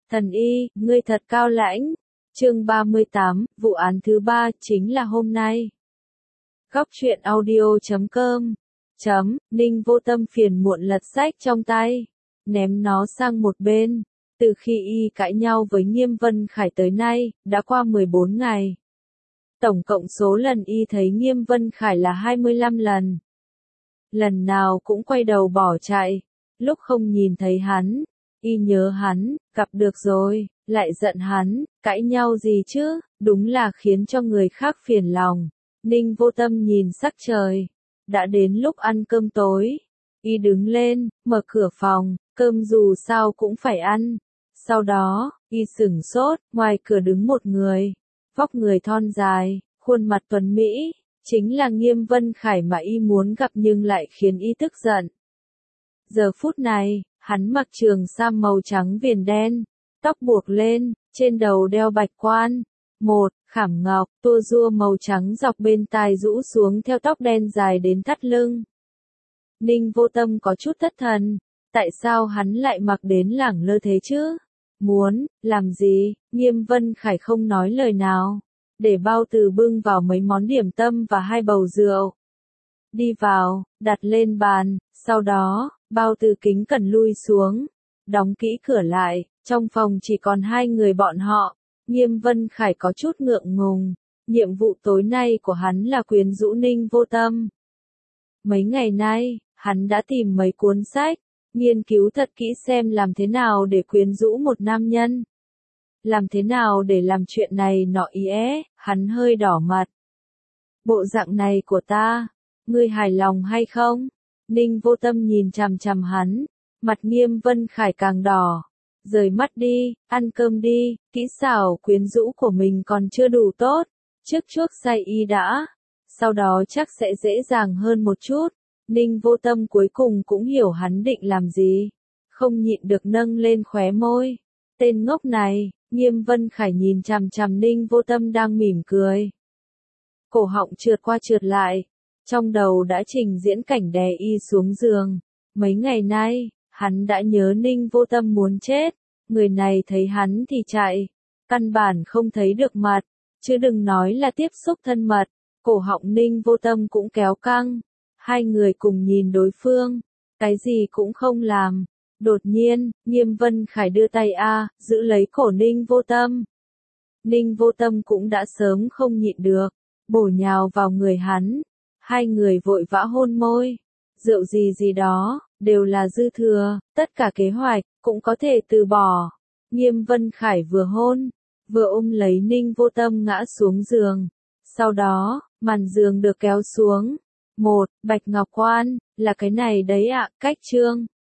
Thần y, ngươi thật cao lãnh. Chương 38, vụ án thứ 3 chính là hôm nay. Góc truyện audio.com Ninh Vô Tâm phiền muộn lật sách trong tay, ném nó sang một bên. Từ khi y cãi nhau với Nghiêm Vân Khải tới nay, đã qua 14 ngày. Tổng cộng số lần y thấy Nghiêm Vân Khải là 25 lần. Lần nào cũng quay đầu bỏ chạy. Lúc không nhìn thấy hắn, y nhớ hắn, gặp được rồi, lại giận hắn, cãi nhau gì chứ, đúng là khiến cho người khác phiền lòng. Ninh Vô Tâm nhìn sắc trời, đã đến lúc ăn cơm tối. Y đứng lên, mở cửa phòng, cơm dù sao cũng phải ăn. Sau đó, y sửng sốt, ngoài cửa đứng một người, vóc người thon dài, khuôn mặt tuấn mỹ, chính là Nghiêm Vân Khải mà y muốn gặp nhưng lại khiến y tức giận. Giờ phút này, hắn mặc trường sam màu trắng viền đen, tóc buộc lên, trên đầu đeo bạch quan, một khảm ngọc, tua rua màu trắng dọc bên tai rũ xuống theo tóc đen dài đến thắt lưng. Ninh Vô Tâm có chút thất thần, tại sao hắn lại mặc đến lẳng lơ thế chứ? Muốn làm gì? Nghiêm Vân Khải không nói lời nào, để Bao Từ bưng vào mấy món điểm tâm và 2 bầu rượu. Đi vào, đặt lên bàn, sau đó, Bao Từ kính cẩn lui xuống, đóng kỹ cửa lại, trong phòng chỉ còn 2 người bọn họ. Nghiêm Vân Khải có chút ngượng ngùng, nhiệm vụ tối nay của hắn là quyến rũ Ninh Vô Tâm. Mấy ngày nay, hắn đã tìm mấy cuốn sách, nghiên cứu thật kỹ xem làm thế nào để quyến rũ một nam nhân. Làm thế nào để làm chuyện này nọ hắn hơi đỏ mặt. Bộ dạng này của ta, ngươi hài lòng hay không? Ninh Vô Tâm nhìn chằm chằm hắn, mặt Nghiêm Vân Khải càng đỏ. Rời mắt đi, ăn cơm đi, kỹ xảo quyến rũ của mình còn chưa đủ tốt. Trước chuốc say y đã, sau đó chắc sẽ dễ dàng hơn một chút. Ninh Vô Tâm cuối cùng cũng hiểu hắn định làm gì, không nhịn được nâng lên khóe môi. Tên ngốc này. Nghiêm Vân Khải nhìn chằm chằm Ninh Vô Tâm đang mỉm cười. Cổ họng trượt qua trượt lại, trong đầu đã trình diễn cảnh đè y xuống giường. Mấy ngày nay, hắn đã nhớ Ninh Vô Tâm muốn chết, người này thấy hắn thì chạy, căn bản không thấy được mặt, chứ đừng nói là tiếp xúc thân mật. Cổ họng Ninh Vô Tâm cũng kéo căng, 2 người cùng nhìn đối phương, cái gì cũng không làm. Đột nhiên, Nghiêm Vân Khải đưa tay giữ lấy cổ Ninh Vô Tâm. Ninh Vô Tâm cũng đã sớm không nhịn được, bổ nhào vào người hắn. 2 người vội vã hôn môi. Rượu gì đó, đều là dư thừa, tất cả kế hoạch, cũng có thể từ bỏ. Nghiêm Vân Khải vừa hôn, vừa ôm lấy Ninh Vô Tâm ngã xuống giường. Sau đó, màn giường được kéo xuống. Một, bạch ngọc quan, là cái này đấy ạ, cách trương.